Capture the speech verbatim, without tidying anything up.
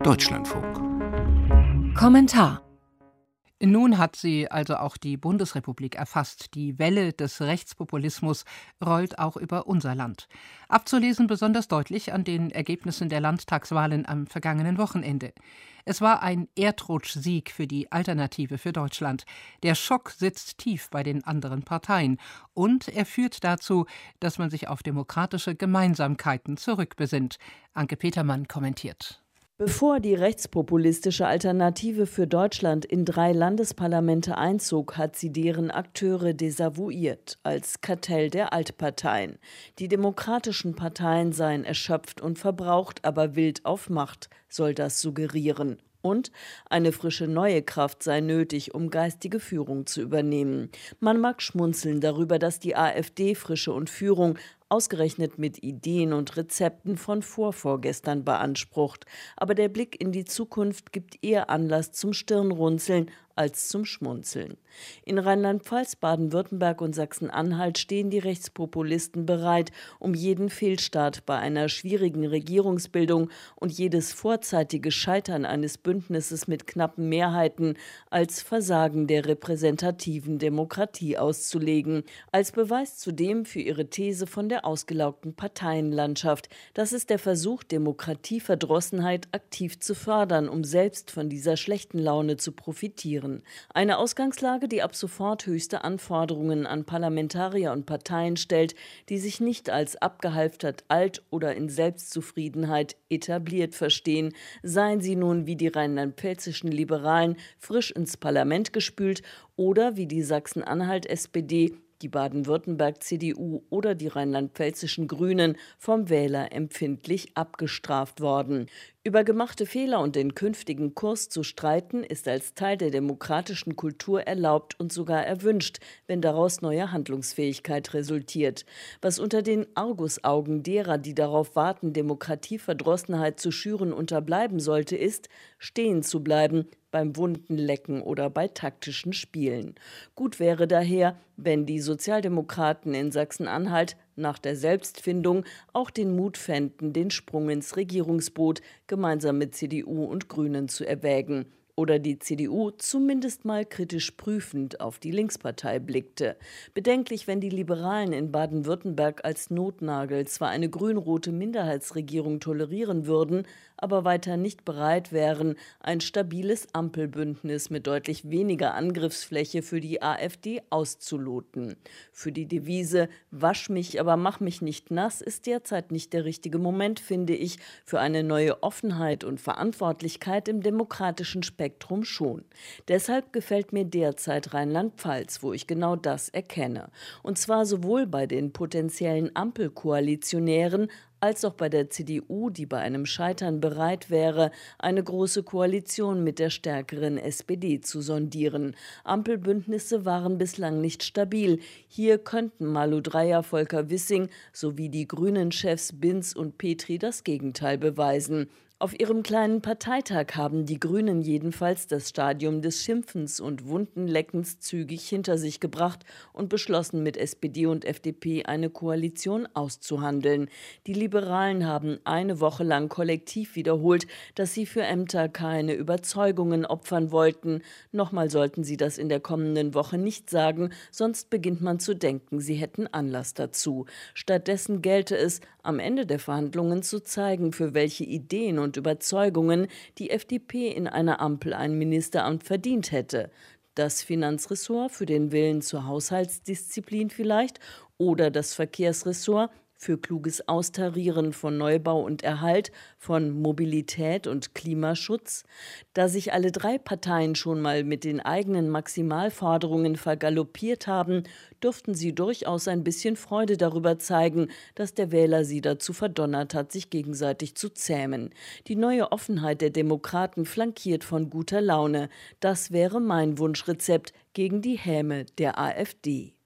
Deutschlandfunk. Kommentar. Nun hat sie also auch die Bundesrepublik erfasst. Die Welle des Rechtspopulismus rollt auch über unser Land. Abzulesen besonders deutlich an den Ergebnissen der Landtagswahlen am vergangenen Wochenende. Es war ein Erdrutschsieg für die Alternative für Deutschland. Der Schock sitzt tief bei den anderen Parteien und er führt dazu, dass man sich auf demokratische Gemeinsamkeiten zurückbesinnt. Anke Petermann kommentiert. Bevor die rechtspopulistische Alternative für Deutschland in drei Landesparlamente einzog, hat sie deren Akteure desavouiert als Kartell der Altparteien. Die demokratischen Parteien seien erschöpft und verbraucht, aber wild auf Macht, soll das suggerieren. Und eine frische neue Kraft sei nötig, um geistige Führung zu übernehmen. Man mag schmunzeln darüber, dass die AfD Frische und Führung ausgerechnet mit Ideen und Rezepten von vorvorgestern beansprucht. Aber der Blick in die Zukunft gibt eher Anlass zum Stirnrunzeln als zum Schmunzeln. In Rheinland-Pfalz, Baden-Württemberg und Sachsen-Anhalt stehen die Rechtspopulisten bereit, um jeden Fehlstart bei einer schwierigen Regierungsbildung und jedes vorzeitige Scheitern eines Bündnisses mit knappen Mehrheiten als Versagen der repräsentativen Demokratie auszulegen. Als Beweis zudem für ihre These von der ausgelaugten Parteienlandschaft. Das ist der Versuch, Demokratieverdrossenheit aktiv zu fördern, um selbst von dieser schlechten Laune zu profitieren. Eine Ausgangslage, die ab sofort höchste Anforderungen an Parlamentarier und Parteien stellt, die sich nicht als abgehalftert alt oder in Selbstzufriedenheit etabliert verstehen, seien sie nun wie die rheinland-pfälzischen Liberalen frisch ins Parlament gespült oder wie die Sachsen-Anhalt-S P D, die Baden-Württemberg-C D U oder die rheinland-pfälzischen Grünen vom Wähler empfindlich abgestraft worden. Über gemachte Fehler und den künftigen Kurs zu streiten, ist als Teil der demokratischen Kultur erlaubt und sogar erwünscht, wenn daraus neue Handlungsfähigkeit resultiert. Was unter den Argusaugen derer, die darauf warten, Demokratieverdrossenheit zu schüren, unterbleiben sollte, ist, stehen zu bleiben beim wunden Lecken oder bei taktischen Spielen. Gut wäre daher, wenn die Sozialdemokraten in Sachsen-Anhalt nach der Selbstfindung auch den Mut fänden, den Sprung ins Regierungsboot gemeinsam mit C D U und Grünen zu erwägen. Oder die C D U zumindest mal kritisch prüfend auf die Linkspartei blickte. Bedenklich, wenn die Liberalen in Baden-Württemberg als Notnagel zwar eine grün-rote Minderheitsregierung tolerieren würden, aber weiter nicht bereit wären, ein stabiles Ampelbündnis mit deutlich weniger Angriffsfläche für die AfD auszuloten. Für die Devise „Wasch mich, aber mach mich nicht nass" ist derzeit nicht der richtige Moment, finde ich, für eine neue Offenheit und Verantwortlichkeit im demokratischen Spektrum schon. Deshalb gefällt mir derzeit Rheinland-Pfalz, wo ich genau das erkenne. Und zwar sowohl bei den potenziellen Ampelkoalitionären als auch bei der C D U, die bei einem Scheitern bereit wäre, eine große Koalition mit der stärkeren S P D zu sondieren. Ampelbündnisse waren bislang nicht stabil. Hier könnten Malu Dreyer, Volker Wissing sowie die Grünen-Chefs Binz und Petri das Gegenteil beweisen. Auf ihrem kleinen Parteitag haben die Grünen jedenfalls das Stadium des Schimpfens und Wundenleckens zügig hinter sich gebracht und beschlossen, mit S P D und F D P eine Koalition auszuhandeln. Die Liberalen haben eine Woche lang kollektiv wiederholt, dass sie für Ämter keine Überzeugungen opfern wollten. Nochmal sollten sie das in der kommenden Woche nicht sagen, sonst beginnt man zu denken, sie hätten Anlass dazu. Stattdessen gelte es, am Ende der Verhandlungen zu zeigen, für welche Ideen und Überzeugungen die F D P in einer Ampel ein Ministeramt verdient hätte. Das Finanzressort für den Willen zur Haushaltsdisziplin vielleicht oder das Verkehrsressort für kluges Austarieren von Neubau und Erhalt, von Mobilität und Klimaschutz. Da sich alle drei Parteien schon mal mit den eigenen Maximalforderungen vergaloppiert haben, dürften sie durchaus ein bisschen Freude darüber zeigen, dass der Wähler sie dazu verdonnert hat, sich gegenseitig zu zähmen. Die neue Offenheit der Demokraten flankiert von guter Laune. Das wäre mein Wunschrezept gegen die Häme der AfD.